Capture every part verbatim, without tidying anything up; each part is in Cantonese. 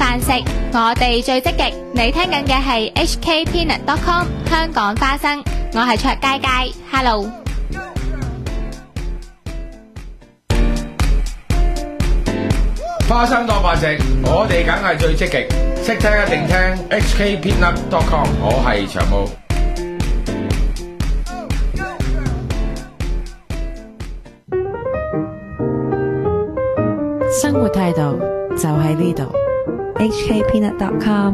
飯食，我哋最積極。你聽緊嘅係 H K Peanut dot com 香港花生，我係卓佳佳 ，Hello。 花生當飯食，我哋梗係最積極，識聽一定聽 H K Peanut dot com， 我係長毛。 生活態度就喺呢度 ，H K Peanut dot com。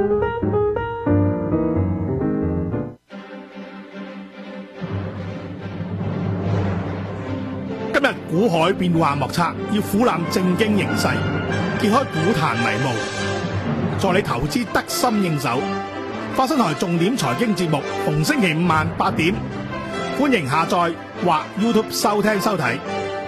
今日股海變幻莫測，要俯覽正經形勢，揭開股壇迷霧，助你投資得心應手。花生台重點財經節目，逢星期五晚八點，歡迎下載或 YouTube 收聽收睇。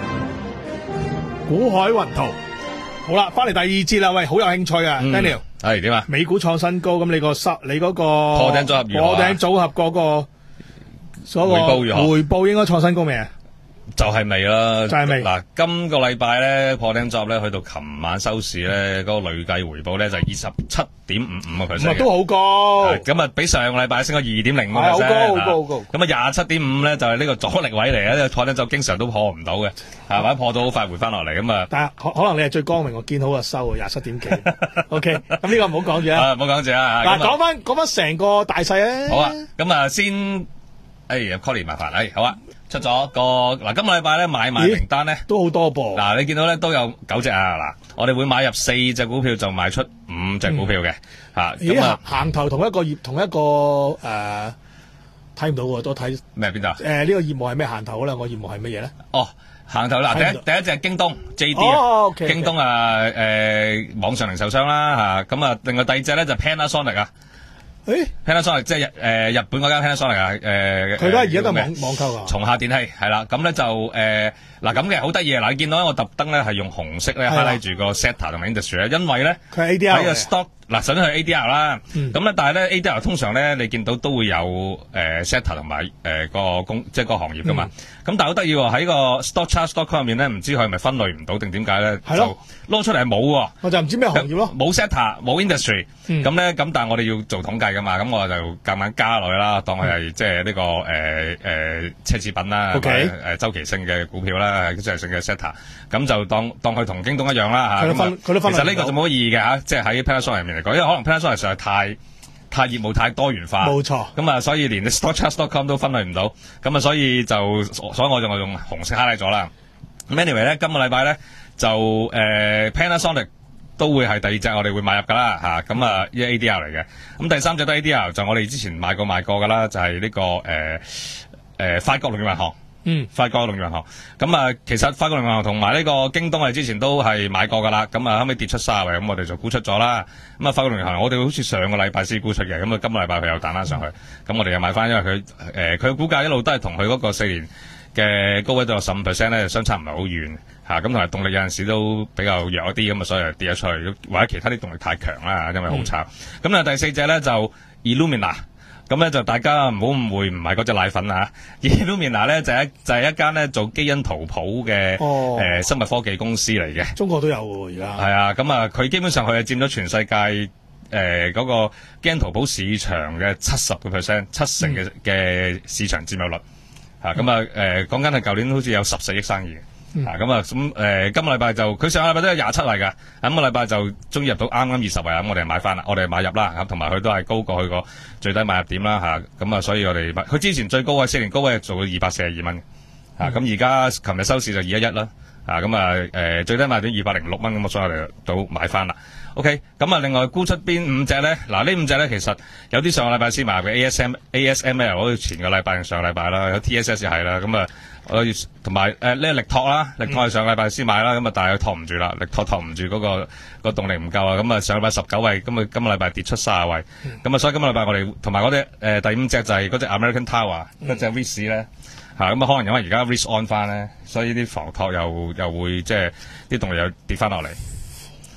股海雲圖，好啦，翻嚟第二節啦，喂，好有興趣啊、嗯、，Daniel， 係點啊？ 美股創新高，咁你個收，你嗰個破頂組合如何啊？ 破頂組合嗰個所回報如何？ 回報應該創新高未啊？ 就係未啦， 就係未。 嗱，今個禮拜咧破頂組合咧，去到琴晚收市咧，嗰、那個累計回報咧就係二十七點五五個 percent， 都好高。 咁啊，比上個禮拜升咗二點零五個 percent， 好高，好高，好高。 咁啊，廿七點五咧就係呢個阻力位嚟嘅，呢個破頂組合經常都破唔到嘅，係或者破到好快回翻落嚟咁啊。 但係可可能你係最光明，我見好就收啊，廿七點幾。OK，咁呢個唔好講住啊， 唔好講住啊。 嗱，講翻講翻成個大勢啊。 好啊，咁啊先，哎呀 Colin 麻煩，哎，好啊。出咗個嗱，今個禮拜咧買賣名單咧都好多噃。嗱， 你見到咧都有九隻啊。嗱，我哋會買入四隻股票，就賣出五隻股票嘅嚇。 咁啊，行頭同一個業同一個誒睇唔到喎，都睇咩邊度？誒呢個業務係咩行頭咧？我業務係乜嘢咧？ 哦，行頭嗱，第一第一隻係京東 J D 啊， 哦 okay, 京東啊誒、呃、網上零售商啦嚇。咁啊，另外第二隻咧就 Panasonic 啊。 誒 Panasonic 即係誒日本嗰間 Panasonic 啊，誒佢都係而家都係網網購啊， 松下電器係啦，咁咧就誒嗱咁嘅好得意啊！嗱，你見到咧我特登咧係用紅色咧 highlight 住個 sector 同埋 industry 咧，因為咧佢係 A D R 喺個 stock 嗱，首先係 A D R 啦，咁咧但係咧 A D R 通常咧你見到都會有誒 sector 同埋誒個公即係個行業噶嘛，咁但係好得意喎，喺個 stock chart stock chart 入面咧，唔知佢係咪分類唔到定點解咧？ 係咯， 攞出嚟係冇喎， 我就唔知咩行業咯， 冇 sector 冇 industry，咁咧咁但係我哋要做統計噶嘛，咁我就夾硬加落去啦，當佢係即係呢個誒誒奢侈品啦，誒週期性嘅股票啦，週期性嘅 sector，咁就當當佢同京東一樣啦嚇。 佢都分佢都分。 其實呢個就冇乜意義嘅嚇，即係喺 Panasonic 入面嚟講，因為可能 Panasonic 實在太太業務太多元化， 冇錯。 咁啊，所以連 StockCharts dot com 都分類唔到，咁啊，所以就所以我就我用紅色 highlight 咗啦。咁 anyway 咧，今個禮拜咧就誒、呃、Panasonic 都會係第二隻我哋會買入噶啦嚇，咁啊呢 A D R 嚟嘅。咁第三隻都 A D R 就我哋之前買過買過噶啦，就係、是、呢、這個誒誒、呃呃、法國農業銀行。嗯，法國農業銀行。咁啊，其實法國農業銀行同埋呢個京東我哋之前都係買過噶啦。咁啊，後尾跌出卅位，咁我哋就沽出咗啦。咁啊，法國農業銀行我哋好似上個禮拜先沽出嘅，咁啊，今個禮拜佢又彈翻上去。咁我哋又買翻，因為佢誒佢嘅股價一路都係同佢嗰個四年嘅高位到十五 percent 咧，相差唔係好遠嚇。咁同埋動力有陣時都比較弱一啲，咁啊，所以就跌咗出去。或者其他啲動力太強啦，因為好差。咁、嗯、啊，第四隻咧就 Illumina。咁咧就大家唔好誤會，唔係嗰隻奶粉啊 Illumina 咧就係、是、一就係、是、一間咧做基因圖譜嘅誒生物科技公司嚟嘅。 中國都有喎而家。係啊，咁啊佢基本上佢係佔咗全世界誒嗰、呃那個基因圖譜市場嘅七十個 percent 七成嘅嘅、嗯、市場佔有率。嚇咁啊誒講緊係舊年好似有十四億生意。嗯、啊咁啊咁誒今個禮拜就佢上個禮拜都有廿七位㗎，咁個禮拜就終於入到啱啱二十位啊！咁我哋買翻啦，我哋買入啦，咁同埋佢都係高過佢個最低買入點啦嚇，咁啊所以我哋買佢之前最高位四年高位做到二百四十二蚊，嚇咁而家琴日收市就二一一啦，啊咁啊誒最低買點二百零六蚊，咁所以我哋都買翻啦。OK， 咁啊另外沽出邊五隻咧？嗱呢五隻咧其實有啲上個禮拜先買嘅 A S M A S M L， 好似前個禮拜定上個禮拜啦，有 T S S 係啦，咁啊。我同埋誒呢個力拓啦，力拓係上個禮拜先買啦，咁啊但係佢托唔住啦，力拓托唔住嗰、那個、那個動力唔夠啊，咁啊上個禮拜十九位，咁啊今個禮拜跌出卅位，咁、嗯、啊所以今個禮拜我哋同埋嗰隻誒第五隻就係嗰隻 American Tower 嗰隻 Risk 咧嚇，咁啊可能因為而家 Risk on 翻咧，所以啲房託又又會即係啲動力又跌翻落嚟。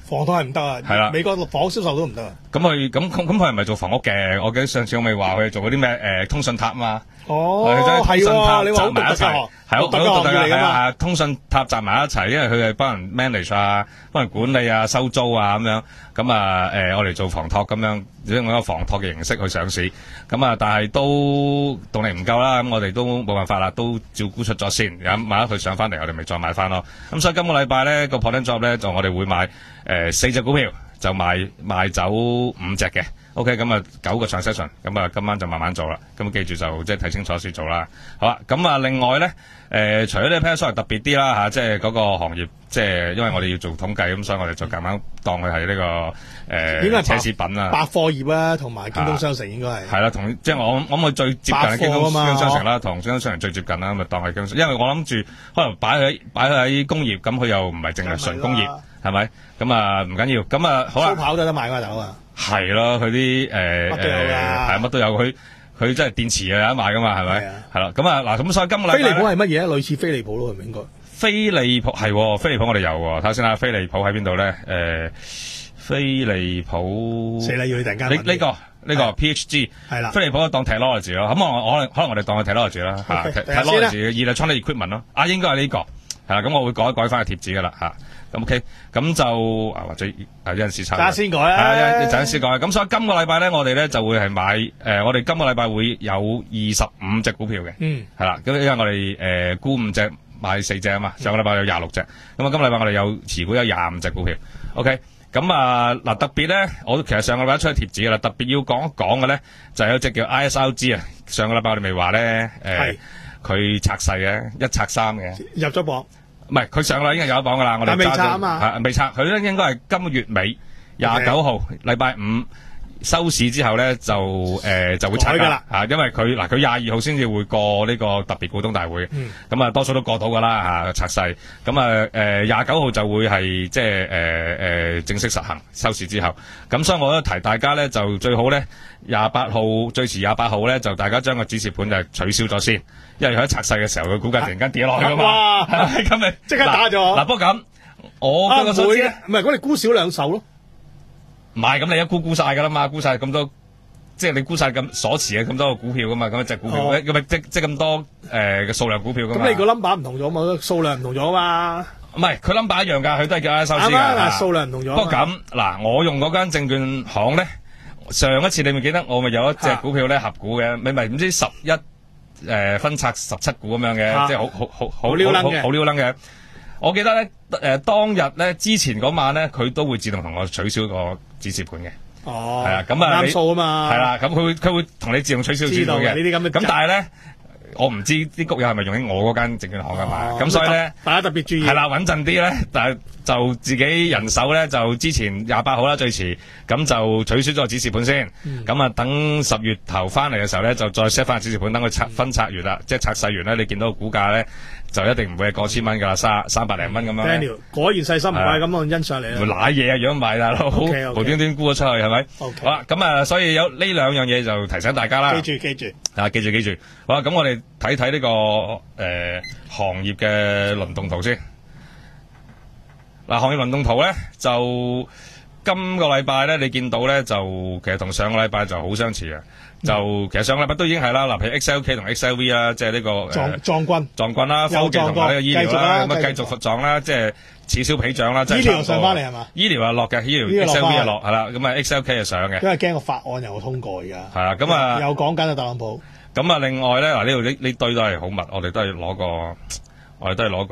房託係唔得啊， 係啦美國房屋銷售都唔得啊。 咁佢咁咁咁佢係咪做房屋嘅？我記得上次我咪話佢做嗰啲咩誒通訊塔啊嘛。 哦， 佢將通訊塔係喎，你話好集埋一齊，係好獨特嘅行業嚟㗎嘛。 係通訊塔集埋一齊，因為佢係幫人 manage 啊，幫人管理啊、收租啊咁樣。咁啊誒，我哋做房託咁樣，用一個房託嘅形式去上市。咁啊，但係都動力唔夠啦，咁我哋都冇辦法啦，都照沽出咗先。咁萬一佢上翻嚟，我哋咪再買翻咯。咁所以今個禮拜咧個 Portland Job 咧就我哋會買誒四隻股票，就賣賣走五隻嘅。OK， 咁啊九個 transaction， 咁啊今晚就慢慢做啦。咁記住就即係睇清楚先做啦。好啦，咁啊另外咧，誒、呃、除咗呢 pair 特別啲啦嚇，即係嗰個行業，即係因為我哋要做統計，咁所以我哋就咁啱當佢係呢個誒、呃、 應該係奢侈品啊， 百貨業啊，同埋京東商城應該係。 係啦，同即係我我諗佢最接近嘅京東百貨啊嘛商城啦，同京東商城最接近啦，咁咪當係京東。因為我諗住可能擺喺擺喺工業，咁佢又唔係淨係純工業，係咪？咁啊唔緊要，咁啊好啦。 蘇跑都得買㗎大佬啊！ 係咯，佢啲誒誒係乜都有，佢佢真係電池啊有得賣噶嘛，係咪？係啦，咁啊嗱，咁所以今個禮拜飛利浦係乜嘢咧？類似飛利浦咯，係咪應該？ 飛利浦係，飛利浦我哋有喎，睇下先啦。飛利浦喺邊度咧？誒，飛利浦死啦！要你突然間呢呢個呢個 P H G 係啦， 飛利浦當 technology 咯，咁我可能可能我哋當佢 technology 啦嚇 ，technology electronic equipment 咯，啊應該係呢個係啦，咁我會改一改翻個貼紙噶啦嚇。咁 OK，咁就啊或者啊有陣時差， 陣先改啊， 係一陣先改。咁所以今個禮拜咧，我哋咧就會係買誒、呃，我哋今個禮拜會有二十五隻股票嘅， 嗯， 係啦。咁因為我哋誒沽五隻買四隻啊嘛，上個禮拜有廿六隻，咁啊今個禮拜我哋有持股有廿五隻股票。OK，咁啊嗱特別咧，我其實上個禮拜出咗貼紙噶啦，特別要講一講嘅咧就係有隻叫 I S R G 啊，上個禮拜我哋咪話咧誒，佢、呃、拆細嘅，一拆三嘅， 入咗榜。 唔係，佢上啦已經有一榜噶啦，我哋未拆啊嘛， 係未拆，佢咧應該係今個月尾廿九號禮拜五收市之後咧就誒、呃、就會拆噶啦嚇，因為佢嗱佢廿二號先至會過呢個特別股東大會，咁、嗯、啊多數都過到噶啦嚇拆細，咁啊誒廿九號就會係即係誒誒正式實行收市之後，咁所以我都提大家咧就最好咧廿八號最遲廿八號咧就大家將個指示盤就取消咗先。因為佢喺拆細嘅時候，佢股價突然間跌落去噶嘛， 哇！ 咁咪即刻打咗。 嗱，不過咁，我嗰個所知咧， 唔係，咁你沽少兩手咯。 唔係，咁你一沽沽晒噶啦嘛，沽晒咁多，即係你沽晒咁所持嘅咁多個股票噶嘛，咁一隻股票，咁咪即即咁多誒嘅數量股票噶嘛。 咁你個 number 唔同咗嘛，數量唔同咗嘛。 唔係，佢 number 一樣㗎，佢都係叫 I S R G 㗎。 啱啱數量唔同咗。 不過咁，嗱，我用嗰間證券行咧，上一次你咪記得我咪有一隻股票咧合股嘅，你咪唔知十一。誒、呃，分拆十七股咁樣嘅、啊，即係好好好好撩楞嘅， 好撩楞嘅。我記得咧，誒、呃、當日咧之前嗰晚咧，佢都會自動同我取消個指示盤嘅。 哦， 係啊，咁啊， 啱數啊嘛。係啦，咁佢會佢會同你自動取消指示盤嘅。 呢啲咁嘅。 咁但係咧，我唔知啲谷友係咪用喺我嗰間證券行㗎嘛？咁、哦、所以咧， 大家特別注意。係啦，穩陣啲咧，但係就自己人手咧，就之前廿八號啦最遲，咁就取消咗個指示盤先。咁、嗯、啊，等十月頭翻嚟嘅時候咧，就再 set 翻個指示盤，等佢拆分拆完啦、嗯，即係拆細完咧，你見到個股價咧，就一定唔會係過千蚊㗎啦，三三百零蚊咁樣。 Daniel 果然細心唔怪咁我欣賞你啦。 會揦嘢啊，樣賣大佬， okay, okay. 無端端沽咗出去係咪？ Okay. 好啦，咁啊，所以有呢兩樣嘢就提醒大家啦。 記住記住。 啊，記住記住。好啦，咁我哋睇睇呢個誒、呃、行業嘅輪動圖先。嗱，行業輪動圖咧，就今個禮拜咧，你見到咧，就其實同上個禮拜就好相似嘅。就、嗯、其實上個禮拜都已經係啦，嗱，譬如 X L K 同 X L V 啦，即係呢個撞撞軍撞軍啦，科技同埋呢個醫療啦，咁啊繼續撞啦，即係此消彼長啦。醫療上翻嚟係嘛？醫療啊落嘅，醫療 X L V 啊落係啦，咁啊 X L K 係上嘅。 因為驚個法案又通過而家。係啊，咁啊又講緊啊特朗普。 咁啊，另外咧嗱，呢度呢呢堆都係好密，我哋都係攞個。我哋都係攞個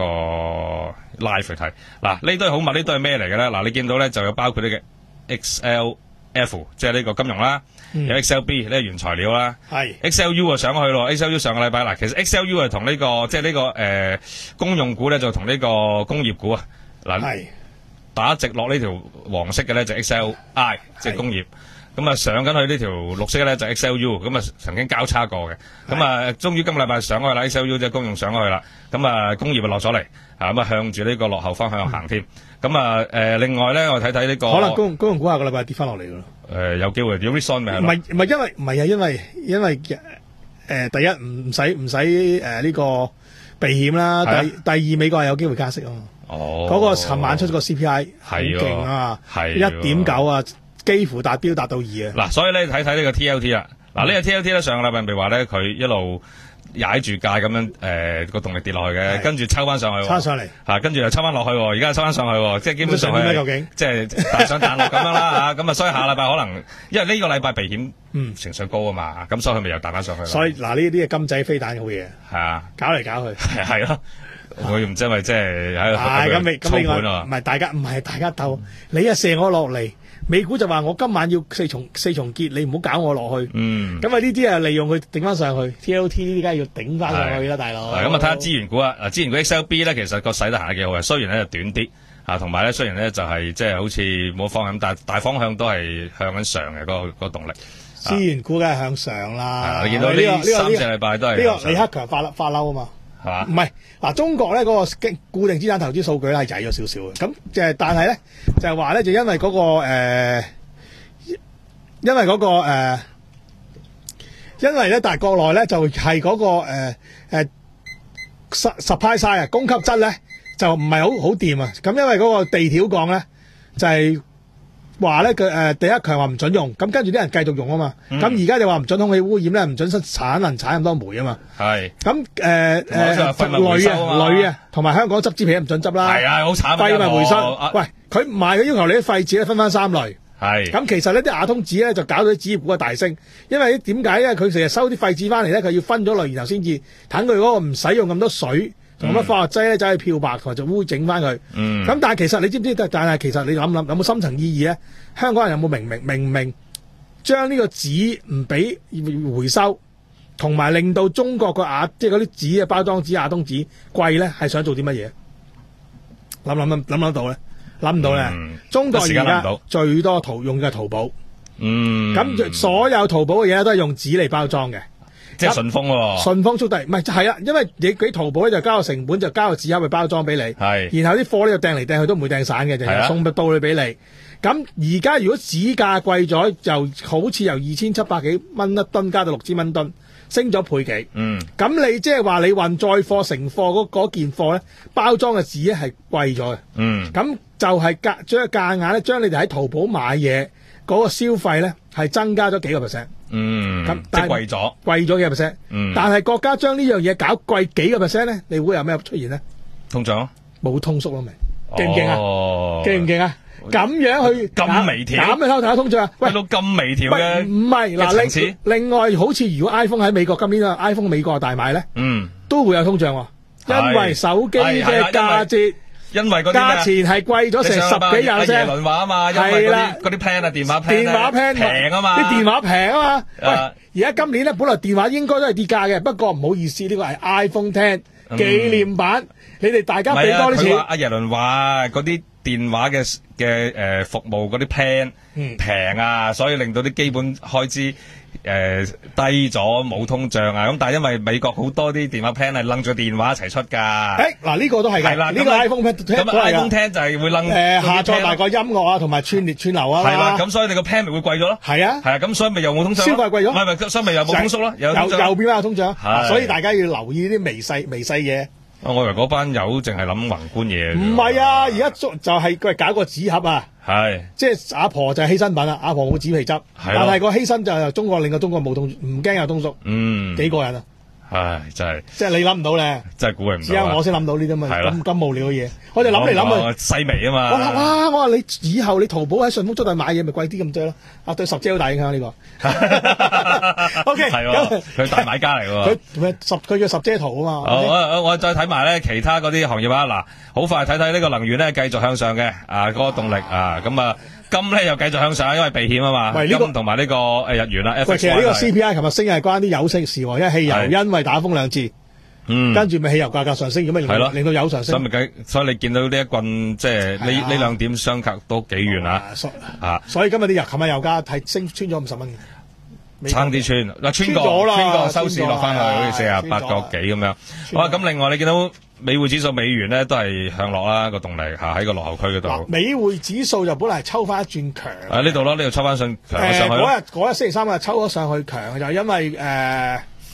live 去睇，嗱呢堆好密，呢堆係咩嚟嘅咧？嗱你見到咧就有包括呢個 X L F， 即係呢個金融啦，嗯、有 X L B 呢個原材料啦，係 X L U 啊上去咯 ，X L U 上個禮拜嗱，其實 X L U 係同呢個即係呢個誒、呃、公用股咧就同呢個工業股啊嗱打直落呢條黃色嘅咧就 X L I 即係工業。咁啊上緊去呢條綠色咧就 X L U， 咁啊曾經交叉過嘅，咁啊終於今個禮拜上去啦 ，X L U 即係公用上去啦，咁啊工業啊落咗嚟，啊咁啊向住呢個落後方向行添，咁啊誒另外咧我睇睇呢個可能公公用股下個禮拜跌翻落嚟噶咯， 誒有機會，有 reason 咪係唔係唔係因為唔係啊，因為因為誒、呃、第一唔唔使唔使誒呢個避險啦，第第二美國係有機會加息啊嘛。 哦， 嗰個尋晚出咗個 C P I 好係喎勁啊， 係一點九啊，幾乎達標達到二啊。 嗱，所以咧睇睇呢個 T L T 啦。嗱，呢個 T L T 咧上個禮拜咪話咧佢一路踩住界咁樣誒個動力跌落去嘅， 係跟住抽翻上去喎， 抽上嚟嚇，跟住又抽翻落去喎，而家又抽翻上去喎，即係基本上咁想點係咧究竟即係彈上彈落咁樣啦嚇。咁啊，所以下禮拜可能因為呢個禮拜避險嗯情緒高啊嘛，咁所以佢咪又彈翻上去咯。 所以嗱呢啲係金仔飛彈好嘢， 係啊， 搞嚟搞去。 係係咯，我唔知係咪即係喺係咁你度操咁另外盤啊唔係大家唔係大家鬥，你啊射我落嚟，美股就話我今晚要四重四重結，你唔好搞我落去。 嗯。 咁啊呢啲啊利用佢頂翻上去，T L T 呢啲梗係要頂翻上去啦，大佬。 係咁啊，睇下資源股啊，嗱資源股 X L B 咧，其實個勢都行得幾好嘅，雖然咧就短啲啊，同埋咧雖然咧就係即係好似冇方向，但係大方向都係向緊上嘅嗰、個嗰、個動力。 資源股梗係向上啦。 係啊你見到呢呢個呢個三隻禮拜都係呢向上個李克強發發嬲啊嘛。 係嘛？ 唔係嗱，中國咧嗰個經固定資產投資數據咧係曳咗少少嘅，咁即係但係咧就係話咧就因為嗰、個、呃、因為嗰、個、呃、因為咧但係國內咧就係嗰、個誒誒 supply side 啊供給側咧就唔係好好掂啊，咁因為嗰個地條鋼咧就係、話咧佢誒第一強話唔準用，咁跟住啲人繼續用啊嘛，咁而家就話唔準空氣污染咧，唔準產能產咁多煤啊嘛。 係咁誒同埋好似話廢物回鋁收啊嘛啊鋁啊，同埋香港執紙皮唔準執啦。 係啊，好慘啊！ 廢物回收啊。 喂，佢唔係佢要求你啲廢紙咧分翻三類。 係咁其實呢啲亞通紙咧就搞到啲紙業股嘅大升，因為點解咧？佢成日收啲廢紙翻嚟咧，佢要分咗類，然後先至等佢嗰個唔使用咁多水同咁多化學劑咧，走去漂白同埋就污整翻佢。 嗯。 咁但係其實你知唔知？但係其實你諗諗有冇深層意義咧？香港人有冇明明明明將呢個紙唔俾回收，同埋令到中國個亞即係嗰啲紙嘅包裝紙亞通紙貴咧，係想做啲乜嘢？諗諗諗諗諗到咧？諗唔到咧？ 嗯中國而一時間諗唔家到最多淘用嘅係淘寶， 嗯。 咁、所有淘寶嘅嘢都係用紙嚟包裝嘅。 即係順豐喎。 順豐速遞唔係就係啦，因為你俾淘寶咧就交個成本，就交個紙盒去包裝俾你， 係然後啲貨咧就掟嚟掟去都唔會掟散嘅，就係啊送到你俾你。咁而家如果紙價貴咗，就好似由二千七百幾蚊一噸加到六千蚊噸，升咗倍幾。 嗯。 咁你即係話你運載貨成貨嗰嗰件貨咧，包裝嘅紙咧係貴咗嘅。 嗯。 咁就係夾將夾硬咧，將你哋喺淘寶買嘢嗰個消費咧係增加咗幾個 percent。 嗯。 咁即但係係貴咗。 貴咗幾個 percent。 嗯。 但係國家將呢樣嘢搞貴幾個 percent 咧，你會有咩出現咧？ 通脹。 冇通縮咯，咪勁唔勁啊？ 哦。 勁唔勁啊？咁樣去咁微調減嘅偷睇通脹啊？喂去，到咁微調喂嘅。 唔係嘅層次嗱，另另外好似如果 iPhone 喺美國今年啊 iPhone 美國大賣咧， 嗯。 都會有通脹喎， 係因為手機係係嘅啦價錢因為嗰啲價錢係貴咗成十幾廿阿耶 percent。 倫話啊嘛，因為嗰係啦啲嗰啲 plan 啊，電話 plan 電話 plan 平啊嘛， 啲電話平啊嘛。 啊喂，而家今年咧，本來電話應該都係跌價嘅，不過唔好意思，呢個係 iPhone X 紀念版，你哋大家俾唔係啊多啲錢。 佢話阿耶倫話嗰啲電話嘅嘅誒服務嗰啲 plan 嗯平啊，所以令到啲基本開支誒低咗，冇通脹啊。咁但係因為美國好多啲電話 plan 係擸咗電話一齊出㗎。 誒嗱，呢個都係㗎， 係啦， 呢個 iPhone X 都咁啊 iPhone 係㗎。 X 就係會擸誒下載埋個個音樂啊，同埋串列串流啊嘛。 係啦，咁所以你個 plan 咪會貴咗咯。 係啊係啊，咁所以咪又冇通脹咯。 消費貴咗唔係唔係，所以咪又冇通縮咯， 又有通脹又變翻有通脹， 係所以大家要留意呢啲微細微細嘢。 啊我以為嗰班友淨係諗宏觀嘢。 唔係啊，而家就就係佢係搞個紙盒啊， 係即係阿婆就係犧牲品啦，阿婆冇紙皮執，但係個犧牲就係中國令到中國冇通，唔驚有通縮， 嗯， 幾過癮啊！ 唉，真係即係你諗唔到咧， 真係估佢唔只到啊。 有我先諗到呢啲咁嘅係咯咁咁無聊嘅嘢，我哋諗嚟諗去。 去，細微啊嘛。 我話哇！我話你以後你淘寶喺順豐速遞買嘢咪貴啲咁多咯，啊對十姐好大影響呢個。O K， 係喎，佢大買家嚟喎。 佢佢十佢叫十姐圖啊嘛。 好，我我我再睇埋咧其他嗰啲行業啊，嗱，好快睇睇呢個能源咧繼續向上嘅，啊，嗰個動力啊，咁啊金咧又繼續向上，因為避險啊嘛， 喂呢個金同埋呢個誒日元啦喂，其實呢個 C F X Y 係 P I 琴日升係關啲油息事喎，因為汽油係因為打風兩次， 嗯， 跟住咪汽油價格上升，咁咪令係咯到令到油上升。 所以咪計，所以你見到呢一棍即係呢係啊呢兩點相隔都幾遠啊， 啊所啊， 所以今日啲油，琴日油價係升穿咗五十蚊嘅。 差啲穿，嗱穿穿咗啦過穿過收市穿咗落翻去， 係啊好似四十八個幾咁樣。 穿咗好啊，咁另外你見到美匯指數美元咧都係向落啦，個動力嚇喺個落後區嗰嗱， 度。 美匯指數就本嚟係抽翻一轉強。 啊呢度咯，呢度抽翻上強咗誒上去咯。 嗰日嗰日星期三日抽咗上去強，就因為誒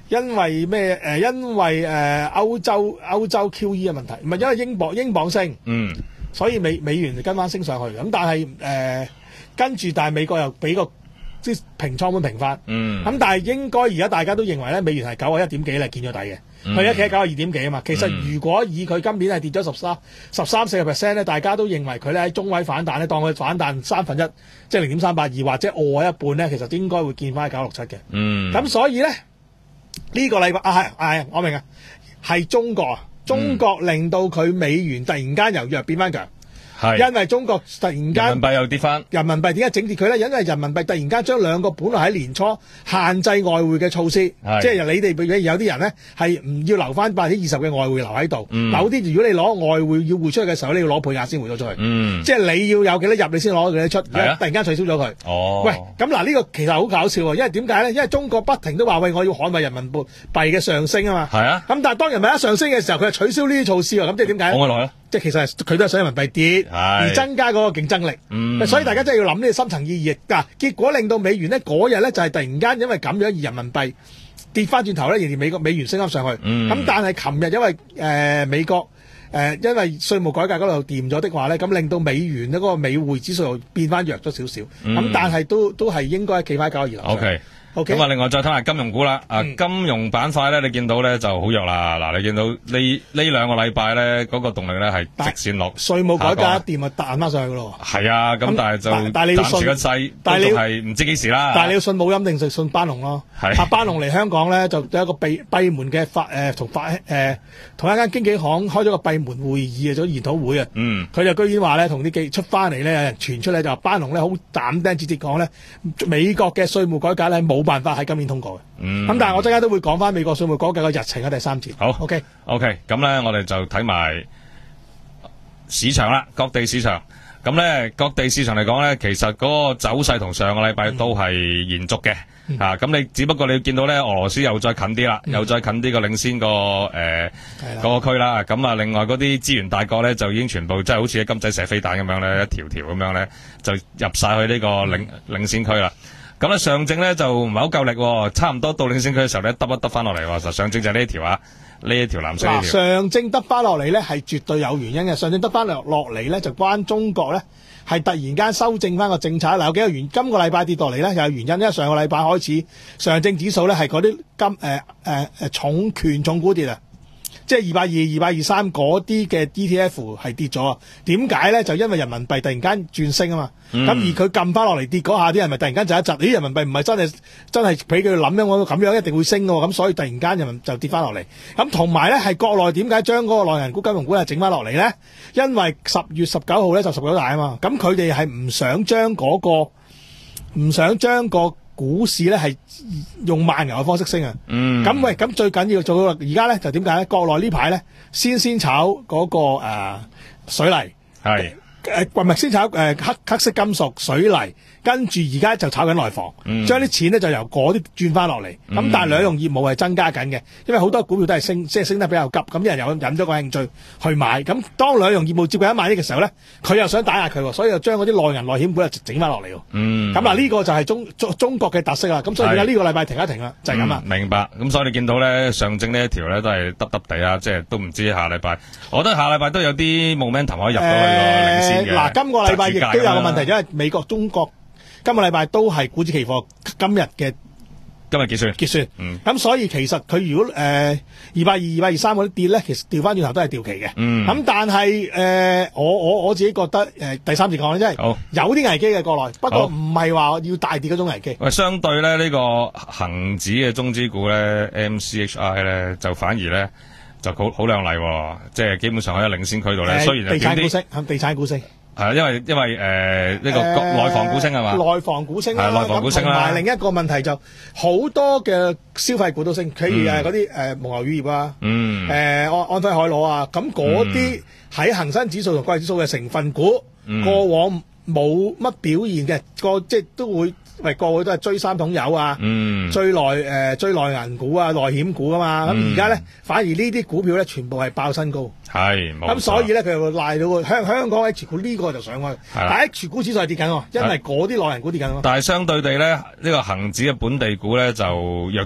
因為咩？誒、呃，因為誒、呃、歐洲歐洲 Q E 嘅問題，唔係因為英鎊英鎊升， 嗯， 所以美美元就跟翻升上去。咁但係誒、呃、跟住，但係美國又俾個即係平倉盤平翻。 嗯， 咁但係應該而家大家都認為咧，美元係九啊一點幾咧，見咗底嘅。佢而家企喺九啊二點幾啊嘛。其實如果以佢今年係跌咗十三十三四個 percent 咧，大家都認為佢咧喺中位反彈咧，當佢反彈三分一，即係零點三八二或者餓一半咧，其實應該會見翻喺九六七嘅。 嗯， 咁所以咧。呢個禮拜啊係係我明啊，係中國啊，中國令到佢美元突然間由弱變翻強， 係因為中國突然間人民幣又跌翻， 人民幣點解整跌佢咧？因為人民幣突然間將兩個本來喺年初限制外匯嘅措施，即係你哋譬如有啲人咧係唔要留翻百分之二十嘅外匯留喺度， 嗯、 有啲如果你攞外匯要匯出去嘅時候，你要攞配額先匯咗出去， 嗯、即係你要有幾多入你先攞幾多出，而家突然間取消咗佢。 哦， 喂，咁嗱呢個其實好搞笑喎，因為點解咧？因為中國不停都話喂，我要捍衞人民幣嘅上升啊嘛。 係啊。 咁但係當人民幣一上升嘅時候，佢就取消呢啲措施喎。咁即係點解咧？ 講落去即係其實佢都係想人民幣跌，而增加嗰個競爭力。 嗯、 所以大家真係要諗呢個深層意義。嗱，結果令到美元咧嗰日咧就係突然間因為咁樣而人民幣跌翻轉頭咧，仍然美國美元升翻上去。咁、嗯、但係琴日因為誒、呃、美國誒、呃、因為稅務改革嗰度掂咗的話咧，咁令到美元嗰個美匯指數又變翻弱咗少少。咁、嗯、但係都都係應該企翻九二樓。 OK。咁啊，另外再睇下金融股啦。啊，金融板塊咧，你見到咧就好弱啦。嗱，你見到呢呢兩個禮拜咧，嗰個動力咧係直線落。 稅務改革一掂啊，彈翻上去噶咯。 係啊，咁但係就但係你要信暫時個勢，但係係唔知幾時啦。 但係你要信冇音定信信班農咯。係啊，班農嚟香港咧就有一個閉閉門嘅法誒同法誒同一間經紀行開咗個閉門會議啊，做研討會啊。嗯。佢就居然話咧，同啲記出翻嚟咧，有人傳出嚟就話班農咧好斬釘截鐵講咧，美國嘅稅務改革咧冇辦法喺今年通過嘅，咁、嗯、但係我陣間都會講翻美國稅務改革嘅日程嘅第三節。 好 ，OK，OK，、 okay. okay, 咁咧我哋就睇埋市場啦，各地市場。咁咧各地市場嚟講咧，其實嗰個走勢同上個禮拜都係延續嘅，嗯、啊，咁你只不過你見到咧俄羅斯又再近啲啦，嗯、又再近啲個領先個誒嗰個區啦。咁啊，另外嗰啲資源大國咧就已經全部即係好似金仔射飛彈咁樣咧，一條條咁樣咧就入晒去呢個領、嗯、領先區啦。咁咧上證咧就唔係好夠力，差唔多到領先區嘅時候咧，得一得翻落嚟喎。實上證就係呢一條啊，呢一條藍色呢條。 上證得翻落嚟咧係絕對有原因嘅。上證得翻落落嚟咧就關中國咧係突然間修正翻個政策。嗱，有幾個原因，今個禮拜跌落嚟咧又有原因，因為上個禮拜開始上證指數咧係嗰啲金誒誒誒重權重股跌啊。即係二百二、二百二三嗰啲嘅 E T F 係跌咗啊？點解咧？就因為人民幣突然間轉升啊嘛。咁、嗯、而佢撳翻落嚟跌嗰下，啲人咪突然間就一窒。咦？人民幣唔係真係真係俾佢諗咧，我咁樣一定會升嘅喎。咁所以突然間人民就跌翻落嚟。咁同埋咧係國內點解將嗰個內銀股、金融股係整翻落嚟咧？因為十月十九號咧就十九大啊嘛。咁佢哋係唔想將嗰、嗰個唔想將個股市咧係用慢牛嘅方式升啊！咁、嗯、喂，咁最緊要做到而家咧就點解咧？國內呢排咧先先炒嗰、嗰個誒、呃、水泥，係誒唔係先炒誒、呃、黑黑色金屬水泥，跟住而家就炒緊內房，將啲、嗯、錢咧就由嗰啲轉翻落嚟。咁、嗯、但係兩樣業務係增加緊嘅，因為好多股票都係升，即係升得比較急，咁啲人又引咗個興趣去買。咁當兩樣業務接近一萬億嘅時候咧，佢又想打壓佢，所以就將嗰啲內銀內險股又整翻落嚟。嗯，咁嗱呢個就係中中中國嘅特色啦。咁所以點解呢個禮拜停一停啦？就係咁啦。 明白。咁所以你見到咧上證呢一條咧都係耷耷地啊，即係都唔知下禮拜。我覺得下禮拜都有啲 momentum 可以入到去個領先嘅。 嗱、呃，今個禮拜亦都有個問題，因為美國、中國今個禮拜都係股指期貨今日嘅今日結算結算。咁、 嗯、 所以其實佢如果誒二百二、二百二三嗰啲跌咧，其實調翻轉頭都係調期嘅。咁、嗯、但係誒、呃、我我我自己覺得誒、呃、第三節講咧，即係有啲危機嘅國內，不過唔係話要大跌嗰種危機。 喂，相對咧呢、呢個恆指嘅中資股咧 M C H I 咧就反而咧就好好亮麗，即係基本上喺領先區度咧。雖然地產股升，地產股升。 係啊，因為因為誒呢、呃這個內房股升係嘛？ 內房股升啦， 內房股升啦。 同埋另一個問題就好多嘅消費股都升，譬如誒嗰啲誒蒙牛乳業啊，嗯，誒、呃、安安徽海螺啊，咁嗰啲喺恒生指數同國際指數嘅成分股，嗯、過往冇乜表現嘅，個即係都會。喂，個個都係追三桶油啊，嗯、追內誒、呃、追內銀股啊、內險股啊嘛，咁而家咧反而呢啲股票咧全部係爆新高， 係咁所以咧佢又賴到香香港 H 股呢個就上去，但係 H 股指數係跌緊喎，因為嗰啲內銀股跌緊喎。 但係相對地咧，呢、呢個恒指嘅本地股咧就弱啲啦。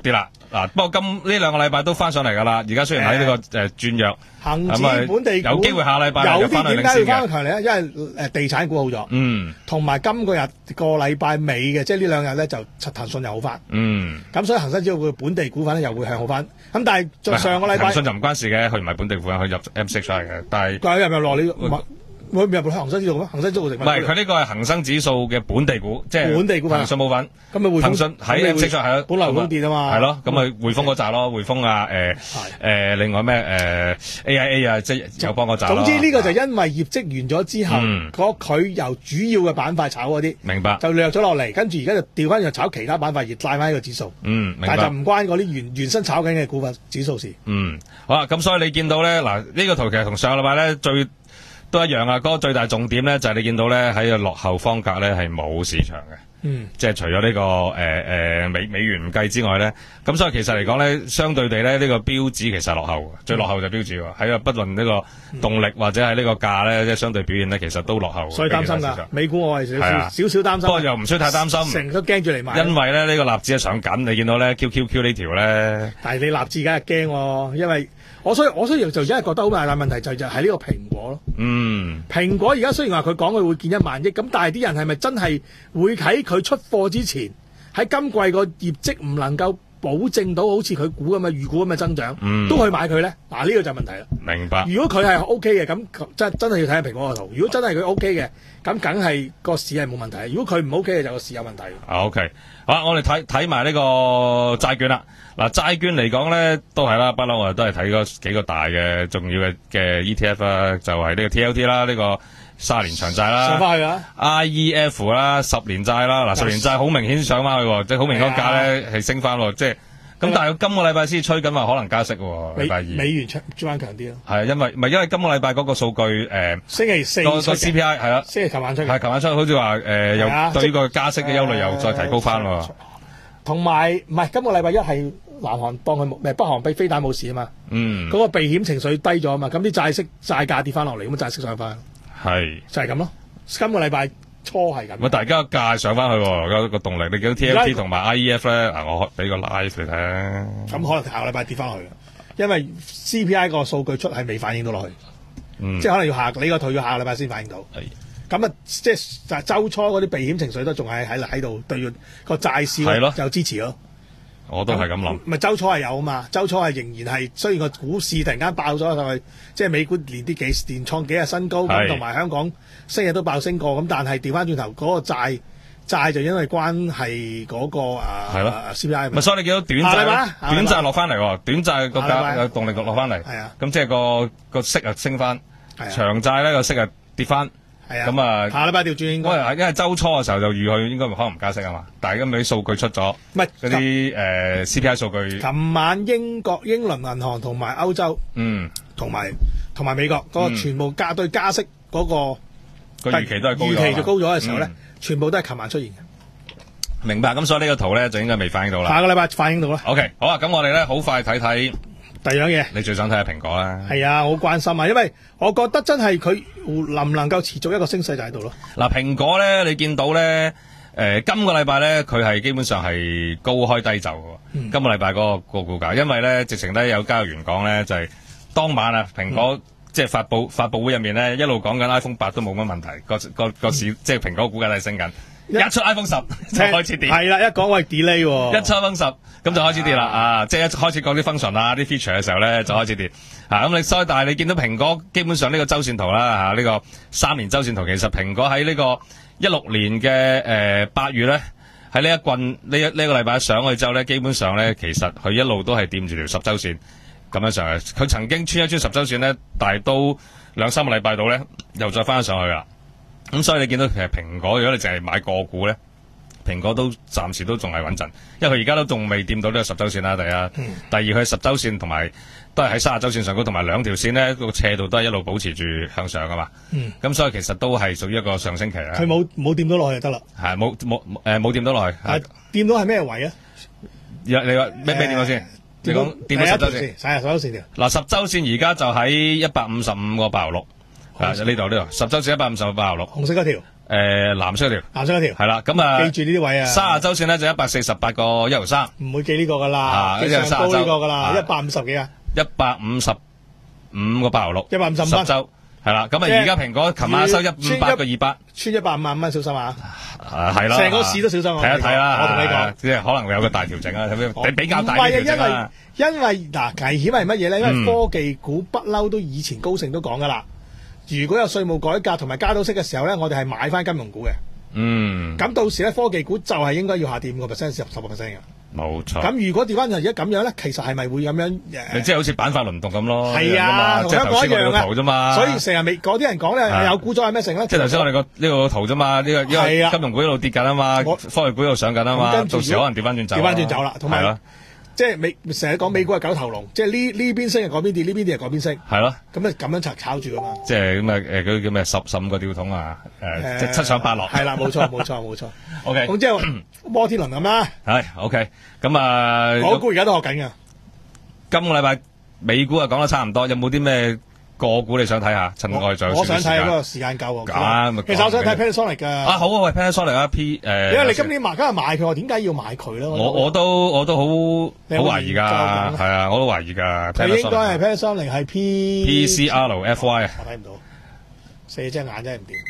嗱，不過今呢兩個禮拜都翻上嚟㗎啦。而家雖然喺呢個誒轉弱， 恒指咁啊本地股有機會下禮拜有又翻去啲點解要領先嘅。 翻去強嚟咧？因為誒地產股好咗， 嗯同埋今個日個禮拜尾嘅，即係呢兩日咧就騰訊又好翻， 嗯， 咁所以恒生指數嘅本地股份咧又會向好翻。咁但係就喂上個禮拜騰訊就唔關事嘅，佢唔係本地股份，佢入 M 六出嚟嘅，但係。 佢入入落你唔係會入入恒生指數咩？恒生指數成唔係，佢呢個係恒生指數嘅本地股，即係本地股份騰訊冇份。 咁咪匯豐騰訊喺 M 四上係咯， 本來匯豐跌啊嘛係咯，咁咪匯豐嗰扎咯，匯豐啊，誒誒，另外咩誒 A I A 啊，即係有幫嗰扎咯。 總之呢個就因為業績完咗之後， 嗯嗰佢由主要嘅板塊炒嗰啲， 明白， 就掠咗落嚟，跟住而家就調翻又炒其他板塊，而帶翻呢個指數。 嗯，明白。 但係就唔關嗰啲原原身炒緊嘅股份指數事。 嗯，好啦，咁所以你見到咧，嗱呢個圖其實同上個禮拜咧最都一樣啊。嗰個最大重點咧就係你見到咧喺個落後方格咧係冇市場嘅。 嗯， 即係除咗呢、這個誒誒、呃、美美元唔計之外咧，咁所以其實嚟講咧，相對地咧，呢、這個標指其實係落後嘅，最落後就係標指喎。喺個不論呢個動力或者係呢個價咧，即係相對表現咧，其實都落後嘅。 所以擔心㗎，美股我係少少少少擔心。 不過又唔需要太擔心， 成日都驚住嚟買。 因為咧呢、這個納指係上緊，你見到咧 Q Q Q 呢條咧， 但係你納指梗係驚喎，因為我所以我所以就而家覺得好大問題就就係呢個蘋果咯。 嗯， 蘋果而家雖然話佢講佢會見一萬億，咁但係啲人係咪真係會喺佢出貨之前喺今季個業績唔能夠保證到好似佢估咁嘅預估咁嘅增長， 嗯都去買佢咧？嗱、啊、呢、呢個就係問題啦。 明白。 如果佢係 O K 嘅，咁真真係要睇下蘋果個圖。如果真係佢 O K 嘅，咁梗係個市係冇問題。如果佢唔 O K 嘅，就個市有問題。 啊 OK，好啦，我哋睇睇埋呢個債券啦。嗱，債券嚟講咧，都係啦，不嬲我哋都係睇嗰幾個大嘅重要嘅嘅 E T F 啦，就係呢個 T L T 啦，呢個卅年長債啦， 上翻去啊 I E F 啦，十年債啦，嗱十年債好明顯上翻去喎，即係好明顯個價咧係升翻喎，即係咁。但係今個禮拜先吹緊話可能加息喎，禮拜二美元出轉翻強啲咯。 係因為唔係因為今個禮拜嗰個數據誒， 星期四個個 C P I 係啦， 星期琴晚出嘅， 係琴晚出，好似話誒又對呢個加息嘅憂慮又再提高翻喎。 同埋唔係今個禮拜一係南韓當佢冇，唔係北韓被飛彈冇事啊嘛， 嗯， 嗰個避險情緒低咗啊嘛，咁啲債息債價跌翻落嚟，咁債息上翻， 係就係咁咯。今個禮拜初係咁。 咁大家個價上翻去喎，個個動力你見到 T L T 同埋 I E F 咧，嗱我俾個 live 你睇啊。 咁可能下個禮拜跌翻去，因為 C P I 個數據出係未反映到落去， 嗯、 即係可能要下你個圖要下個禮拜先反映到。咁啊，即係就週初嗰啲避險情緒都仲係喺喺度，對個債市有支持咯。 我都係咁諗。 咪週初係有啊嘛，週初係仍然係，雖然個股市突然間爆咗上去，即係美股連啲幾連創幾日新高，咁同埋香港星日都爆升過，咁但係調翻轉頭嗰個債債就因為關係嗰、那個啊 C P I。 咪所以你見到短債短債落翻嚟喎，短債個價有動力落翻嚟。 係啊， 咁即係個個息啊升翻，長債咧個息啊跌翻。 係啊， 咁啊， 下禮拜調轉應該， 因為週初嘅時候就預佢應該可能唔加息啊嘛，但係今日啲數據出咗， 唔係嗰啲誒 C P I 數據。 琴晚英國英倫銀行同埋歐洲， 嗯， 同埋同埋美國嗰、那個全部加對加息嗰、那個個預期都係高咗， 預期就高咗嘅時候咧、嗯，全部都係琴晚出現嘅。 明白，咁所以呢個圖咧就應該未反映到啦。 下個禮拜反映到啦。 OK，好啊，咁我哋咧好快睇睇。 第二樣嘢， 你最想睇下蘋果啦？ 係啊，好關心啊，因為我覺得真係佢能唔能夠持續一個升勢就喺度咯。 嗱，蘋果咧，你見到咧，誒、呃，今個禮拜咧，佢係基本上係高開低走嘅、嗯。今個禮拜嗰個個股價，因為咧，直情咧有交易員講咧，就係、是、當晚啊，蘋果、嗯、即係發佈發佈會入面咧，一路講緊 iPhone 八都冇乜問題，個個個市、嗯、即係蘋果股價都係升緊。一出 iPhone 十就開始跌， 係啦，一講喂 delay 喎， 一出 iPhone 十咁就開始跌啦，啊，即係一開始講啲 function 啊、啲 feature 嘅時候咧，就開始跌，啊，咁你所以但係你見到蘋果基本上呢個周線圖啦，嚇、啊、呢、呢個三年周線圖，其實蘋果喺呢個一六年嘅誒八月咧，喺呢一棍呢一呢個禮拜上去之後咧，基本上咧其實佢一路都係掂住條十周線咁樣上去，佢曾經穿一穿十周線咧，但係都兩三個禮拜度咧，又再翻上去啦。咁所以你見到其實蘋果，如果你淨係買個股咧，蘋果都暫時都仲係穩陣，因為佢而家都仲未掂到呢個十週線啦。第一，嗯、第二佢十週線同埋都係喺三十週線上高，同埋兩條線咧個斜度都係一路保持住向上噶嘛。咁、嗯、所以其實都係屬於一個上升期啦。 佢冇冇掂到落去就得啦。係冇冇誒冇掂到落去。 係掂到係咩位啊？ 你話咩咩掂到先？你講掂到十週線？ 係啊，十週線條。 嗱，十週線而家就喺一百五十五個八毫六。 啊呢度呢度十周線一百五十八廿六， 紅色嗰條， 誒藍色嗰條， 藍色嗰條， 係啦，咁啊記住呢啲位啊。 三十周線咧就一百四十八個一毫三， 唔會記呢個噶啦， 啊記上高呢個噶啦， 啊一百五十幾啊， 一百五十五個八毫六， 一百五十五蚊十周。係啦，咁啊即係而家蘋果琴晚收一五百個二百， 穿一百五萬蚊，小心啊！ 啊係啦， 成個市都小心啊！ 睇一睇啦， 我同你講， 即係可能會有個大調整啊，比比較大唔係啊， 嘅調整啦。 因為因為嗱危險係乜嘢咧？因為嗯科技股不嬲都以前高盛都講噶啦，如果有稅務改革同埋加到息嘅時候咧，我哋係買翻金融股嘅。 嗯， 咁到時咧科技股就係應該要下跌五個 percent 十十個 percent 嘅。 冇錯。 咁如果調翻就而家咁樣咧，其實係咪會咁樣誒？ 你即係好似板塊輪動咁咯， 係啊，同即係頭先我香港一樣哋個圖啫嘛。 啊。所以成日未嗰啲人講咧，有股災係咩成咧？ 即係頭先我哋個呢個圖啫嘛，呢個因為金融股一路跌緊啊嘛，科技股一路上緊啊嘛，到時可能調翻轉走。 調翻轉走啦，同埋係咯。 即係美成日講美股係九頭龍，即係呢呢邊升係嗰邊跌，呢邊跌係嗰邊升。 係咯。 咁咧咁樣炒炒住噶嘛。 即係咁啊誒嗰啲叫咩十十五個吊桶啊誒，即係七上八落。 係啦，冇錯冇錯冇錯。 O K。 咁即係摩天輪咁啦。 係 O K。咁啊， 港股而家都學緊㗎。 今個禮拜美股啊講得差唔多，有冇啲咩個股你想睇下？趁我哋仲有我想睇嗰個時時間夠喎。 咁其實我想睇 Panasonic 㗎。 啊好啊，喂 Panasonic 啊 P 誒。 因為你今年買，今日買佢，我點解要買佢咧？ 我我都我都好好懷疑㗎，係啊，我都懷疑㗎。 佢應該係 Panasonic 係 P P C R F Y 啊。 我睇唔到，四隻眼真係唔掂。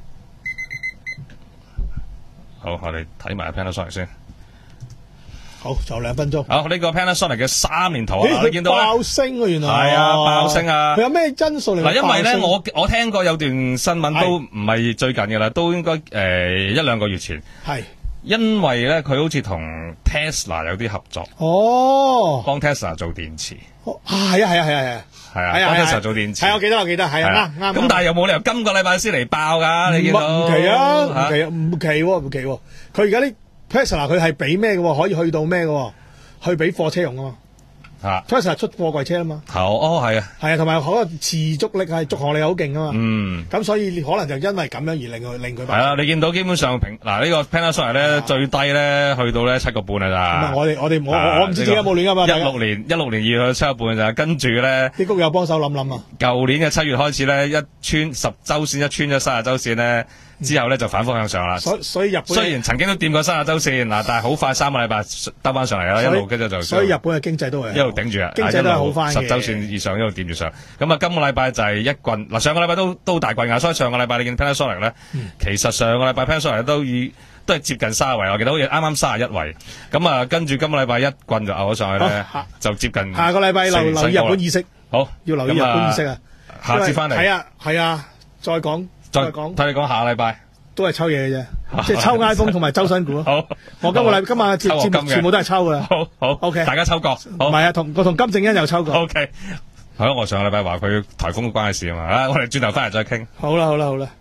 好，我哋睇埋 Panasonic 先。 好，仲有兩分鐘。 好，呢個 Panasonic 嘅三年圖啊，你見到咧？ 爆升喎，原來係啊，爆升啊！ 佢有咩因素嚟？ 嗱，因為咧，我我聽過有段新聞都唔係最近嘅啦，都應該誒一兩個月前。 係。 因為咧，佢好似同 Tesla 有啲合作。 哦。 幫 Tesla 做電池。 啊，係啊，係啊，係啊， 係啊，幫 Tesla 做電池。 係，我記得，我記得，係啊，啱啱。 咁但係又冇理由今個禮拜先嚟爆㗎，你見到？ 唔奇啊，唔奇啊，唔奇喎，唔奇喎。佢而家啲 Tesla 佢係俾咩嘅？可以去到咩嘅？去俾貨車用啊嘛。 嚇 Tesla 出貨櫃車啊嘛。 好，哦，係啊。 係啊，同埋可能持續力係續航力好勁啊嘛。 嗯。 咁所以可能就因為咁樣而令佢令佢。 係啊，你見到基本上平嗱呢個 Panasonic 咧最低咧去到咧七個半㗎咋。 咁啊，我哋我哋我我唔知自己有冇亂㗎嘛。 一六年一六年二去七個半㗎咋，跟住咧啲谷友幫手諗諗啊。 舊年嘅七月開始咧，一穿十週線，一穿咗三十週線咧。之後咧就反覆向上啦。 所所以日本雖然曾經都掂過三十週線嗱，但係好快三個禮拜兜翻上嚟啦，一路跟住就所以日本嘅經濟都係一路頂住啊， 經濟都係好翻嘅。 十週線以上一路掂住上。咁啊，今個禮拜就係一棍嗱，上個禮拜都都大棍㗎，所以上個禮拜你見 Panasonic 咧，其實上個禮拜 Panasonic 都以都係接近卅位，我記得好似啱啱卅一位。咁啊，跟住今個禮拜一棍就拗咗上去咧，就接近。 下個禮拜留留意日本意識， 好要留意日本意識啊！ 下次翻嚟係啊係啊，再講再講， 睇你講下個禮拜。 都係抽嘢嘅啫，即係抽 iPhone 同埋周新股。 好， 我今個禮今晚節節目全部都係抽噶啦。 好好，OK，大家抽過。唔係啊，同我同金正恩又抽過。 OK，係咯，我上個禮拜話佢颱風關事啊嘛，啊，我哋轉頭翻嚟再傾。 好啦好啦好啦，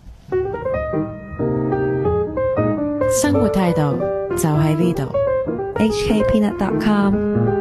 生活態度就喺呢度。H K Peanut dot com